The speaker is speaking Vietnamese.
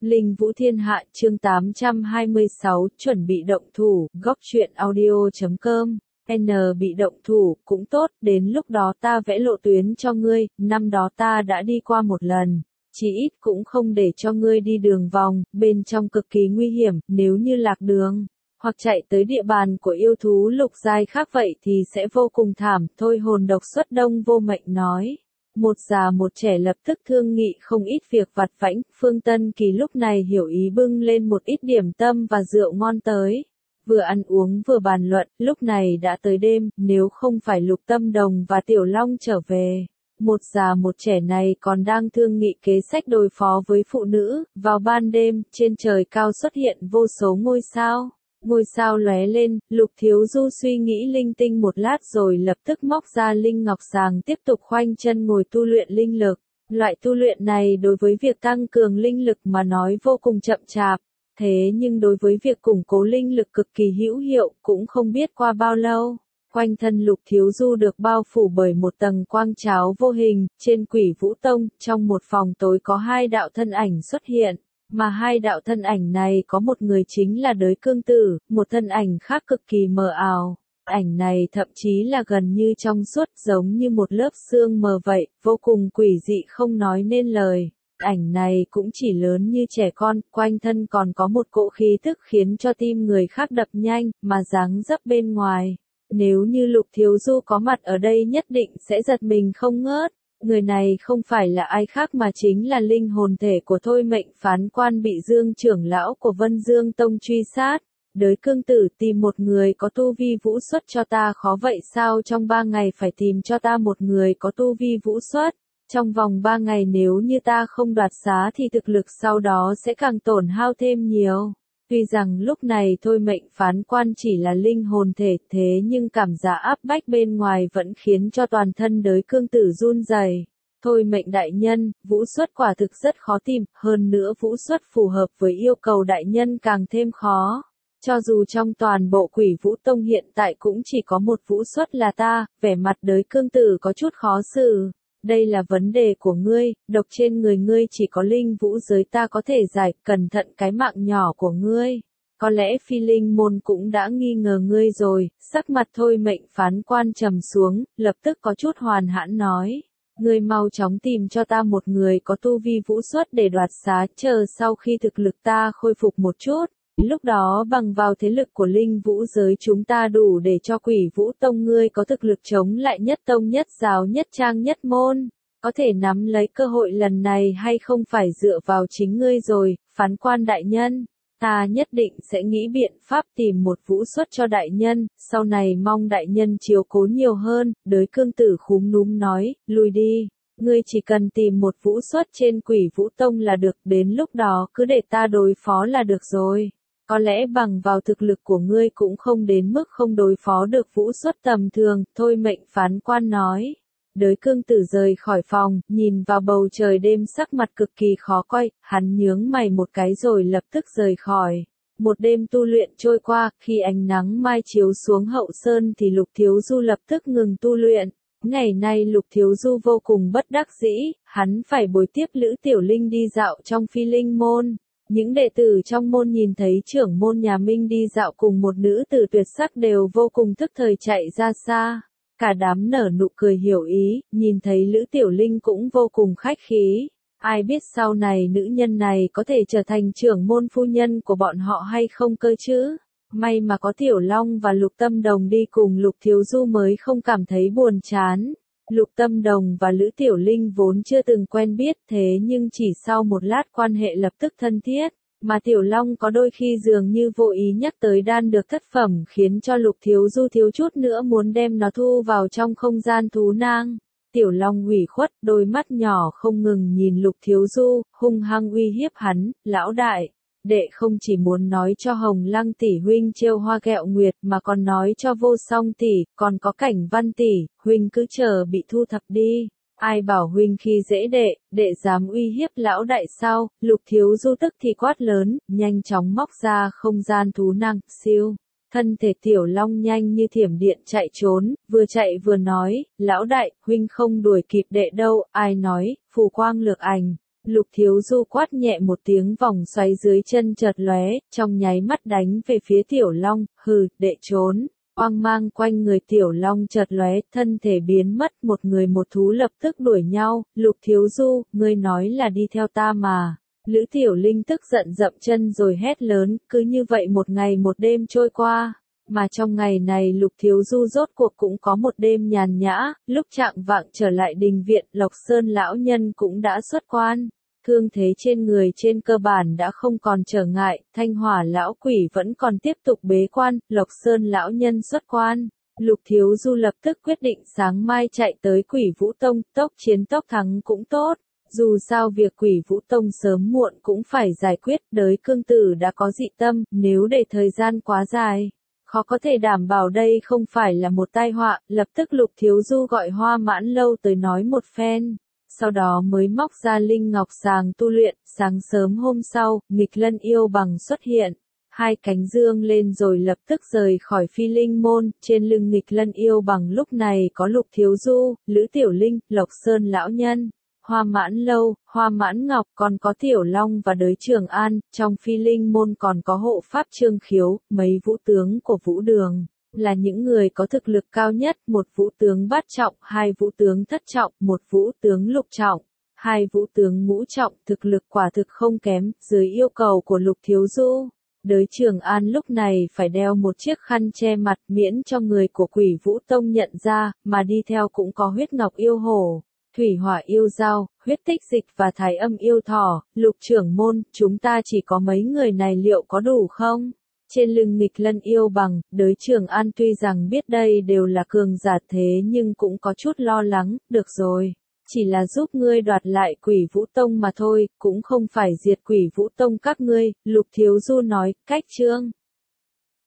Linh Vũ Thiên Hạ chương 826 chuẩn bị động thủ, góc truyện audio.com. N bị động thủ, cũng tốt, đến lúc đó ta vẽ lộ tuyến cho ngươi, năm đó ta đã đi qua một lần, chỉ ít cũng không để cho ngươi đi đường vòng, bên trong cực kỳ nguy hiểm, nếu như lạc đường, hoặc chạy tới địa bàn của yêu thú lục giai khác vậy thì sẽ vô cùng thảm, thôi hồn độc xuất đông vô mệnh nói. Một già một trẻ lập tức thương nghị không ít việc vặt vãnh, Phương Tân Kỳ lúc này hiểu ý bưng lên một ít điểm tâm và rượu ngon tới. Vừa ăn uống vừa bàn luận, lúc này đã tới đêm, nếu không phải Lục Tâm Đồng và Tiểu Long trở về. Một già một trẻ này còn đang thương nghị kế sách đối phó với phụ nữ, vào ban đêm, trên trời cao xuất hiện vô số ngôi sao. Ngôi sao lóe lên, Lục Thiếu Du suy nghĩ linh tinh một lát rồi lập tức móc ra linh ngọc sàng tiếp tục khoanh chân ngồi tu luyện linh lực. Loại tu luyện này đối với việc tăng cường linh lực mà nói vô cùng chậm chạp, thế nhưng đối với việc củng cố linh lực cực kỳ hữu hiệu, cũng không biết qua bao lâu. Quanh thân Lục Thiếu Du được bao phủ bởi một tầng quang cháo vô hình, trên Quỷ Vũ Tông, trong một phòng tối có hai đạo thân ảnh xuất hiện. Mà hai đạo thân ảnh này có một người chính là Đới Cương Tử, một thân ảnh khác cực kỳ mờ ảo. Ảnh này thậm chí là gần như trong suốt, giống như một lớp sương mờ vậy, vô cùng quỷ dị không nói nên lời. Ảnh này cũng chỉ lớn như trẻ con, quanh thân còn có một cỗ khí tức khiến cho tim người khác đập nhanh, mà dáng dấp bên ngoài. Nếu như Lục Thiếu Du có mặt ở đây nhất định sẽ giật mình không ngớt. Người này không phải là ai khác mà chính là linh hồn thể của Thôi Mệnh Phán Quan bị Dương trưởng lão của Vân Dương Tông truy sát. Đới Cương Tử, tìm một người có tu vi vũ xuất cho ta khó vậy sao? Trong 3 ngày phải tìm cho ta một người có tu vi vũ xuất. Trong vòng 3 ngày nếu như ta không đoạt xá thì thực lực sau đó sẽ càng tổn hao thêm nhiều. Tuy rằng lúc này Thôi Mệnh Phán Quan chỉ là linh hồn thể, thế nhưng cảm giác áp bách bên ngoài vẫn khiến cho toàn thân Đới Cương Tử run rẩy. Thôi Mệnh đại nhân, vũ xuất quả thực rất khó tìm, hơn nữa vũ xuất phù hợp với yêu cầu đại nhân càng thêm khó. Cho dù trong toàn bộ Quỷ Vũ Tông hiện tại cũng chỉ có một vũ xuất là ta, vẻ mặt Đới Cương Tử có chút khó xử. Đây là vấn đề của ngươi, độc trên người ngươi chỉ có linh vũ giới ta có thể giải, cẩn thận cái mạng nhỏ của ngươi. Có lẽ Phi Linh môn cũng đã nghi ngờ ngươi rồi, sắc mặt Thôi Mệnh Phán Quan trầm xuống, lập tức có chút hoàn hãn nói. Ngươi mau chóng tìm cho ta một người có tu vi vũ xuất để đoạt xá, chờ sau khi thực lực ta khôi phục một chút. Lúc đó bằng vào thế lực của linh vũ giới chúng ta đủ để cho Quỷ Vũ Tông ngươi có thực lực chống lại nhất tông nhất giáo nhất trang nhất môn. Có thể nắm lấy cơ hội lần này hay không phải dựa vào chính ngươi rồi, Phán Quan đại nhân. Ta nhất định sẽ nghĩ biện pháp tìm một vũ xuất cho đại nhân, sau này mong đại nhân chiếu cố nhiều hơn. Đới Cương Tử khúm núm nói, lui đi. Ngươi chỉ cần tìm một vũ xuất trên Quỷ Vũ Tông là được, đến lúc đó cứ để ta đối phó là được rồi. Có lẽ bằng vào thực lực của ngươi cũng không đến mức không đối phó được vũ xuất tầm thường, Thôi Mệnh Phán Quan nói. Đới Cương Tử rời khỏi phòng, nhìn vào bầu trời đêm sắc mặt cực kỳ khó coi, hắn nhướng mày một cái rồi lập tức rời khỏi. Một đêm tu luyện trôi qua, khi ánh nắng mai chiếu xuống hậu sơn thì Lục Thiếu Du lập tức ngừng tu luyện. Ngày nay Lục Thiếu Du vô cùng bất đắc dĩ, hắn phải bồi tiếp Lữ Tiểu Linh đi dạo trong Phi Linh môn. Những đệ tử trong môn nhìn thấy trưởng môn nhà Minh đi dạo cùng một nữ tử tuyệt sắc đều vô cùng tức thời chạy ra xa. Cả đám nở nụ cười hiểu ý, nhìn thấy Lữ Tiểu Linh cũng vô cùng khách khí. Ai biết sau này nữ nhân này có thể trở thành trưởng môn phu nhân của bọn họ hay không cơ chứ? May mà có Tiểu Long và Lục Tâm Đồng đi cùng Lục Thiếu Du mới không cảm thấy buồn chán. Lục Tâm Đồng và Lữ Tiểu Linh vốn chưa từng quen biết, thế nhưng chỉ sau một lát quan hệ lập tức thân thiết, mà Tiểu Long có đôi khi dường như vô ý nhắc tới đan được thất phẩm khiến cho Lục Thiếu Du thiếu chút nữa muốn đem nó thu vào trong không gian thú nang. Tiểu Long ủy khuất, đôi mắt nhỏ không ngừng nhìn Lục Thiếu Du, hung hăng uy hiếp hắn, lão đại. Đệ không chỉ muốn nói cho Hồng Lăng tỷ huynh trêu hoa ghẹo nguyệt mà còn nói cho Vô Song tỷ, còn có Cảnh Văn tỷ, huynh cứ chờ bị thu thập đi. Ai bảo huynh khi dễ đệ dám uy hiếp lão đại sao? Lục Thiếu Du tức thì quát lớn, nhanh chóng móc ra không gian thú năng, siêu. Thân thể Tiểu Long nhanh như thiểm điện chạy trốn, vừa chạy vừa nói, lão đại, huynh không đuổi kịp đệ đâu, ai nói, phù quang lược ảnh. Lục Thiếu Du quát nhẹ một tiếng, vòng xoáy dưới chân chợt lóe, trong nháy mắt đánh về phía Tiểu Long, hừ, đệ trốn. Oang mang quanh người Tiểu Long chợt lóe, thân thể biến mất, một người một thú lập tức đuổi nhau. Lục Thiếu Du, ngươi nói là đi theo ta mà. Lữ Tiểu Linh tức giận dậm chân rồi hét lớn, cứ như vậy một ngày một đêm trôi qua. Mà trong ngày này Lục Thiếu Du rốt cuộc cũng có một đêm nhàn nhã, lúc chạng vạng trở lại đình viện, Lộc Sơn lão nhân cũng đã xuất quan. Thương thế trên người trên cơ bản đã không còn trở ngại, Thanh Hỏa lão quỷ vẫn còn tiếp tục bế quan, Lộc Sơn lão nhân xuất quan. Lục Thiếu Du lập tức quyết định sáng mai chạy tới Quỷ Vũ Tông, tốc chiến tốc thắng cũng tốt. Dù sao việc Quỷ Vũ Tông sớm muộn cũng phải giải quyết, đới cương tử đã có dị tâm, nếu để thời gian quá dài, khó có thể đảm bảo đây không phải là một tai họa. Lập tức Lục Thiếu Du gọi Hoa Mãn Lâu tới nói một phen, sau đó mới móc ra Linh Ngọc Sàng tu luyện. Sáng sớm hôm sau, Nghịch Lân Yêu Bằng xuất hiện, hai cánh dương lên rồi lập tức rời khỏi Phi Linh môn. Trên lưng Nghịch Lân Yêu Bằng lúc này có Lục Thiếu Du, Lữ Tiểu Linh, Lộc Sơn lão nhân, Hoa Mãn Lâu, Hoa Mãn Ngọc, còn có Tiểu Long và Đới Trường An. Trong Phi Linh môn còn có hộ pháp Trương Khiếu, mấy vũ tướng của Vũ Đường, là những người có thực lực cao nhất, một vũ tướng bát trọng, hai vũ tướng thất trọng, một vũ tướng lục trọng, hai vũ tướng ngũ trọng, thực lực quả thực không kém. Dưới yêu cầu của Lục Thiếu Du, Đới Trường An lúc này phải đeo một chiếc khăn che mặt miễn cho người của Quỷ Vũ Tông nhận ra, mà đi theo cũng có Huyết Ngọc yêu hổ, Thủy Hỏa yêu dao, Huyết Tích Dịch và Thái Âm yêu thỏ. Lục trưởng môn, chúng ta chỉ có mấy người này liệu có đủ không? Trên lưng Nghịch Lân Yêu Bằng, Đới Trường An tuy rằng biết đây đều là cường giả thế nhưng cũng có chút lo lắng. Được rồi, chỉ là giúp ngươi đoạt lại Quỷ Vũ Tông mà thôi, cũng không phải diệt Quỷ Vũ Tông các ngươi. Lục Thiếu Du nói, cách chương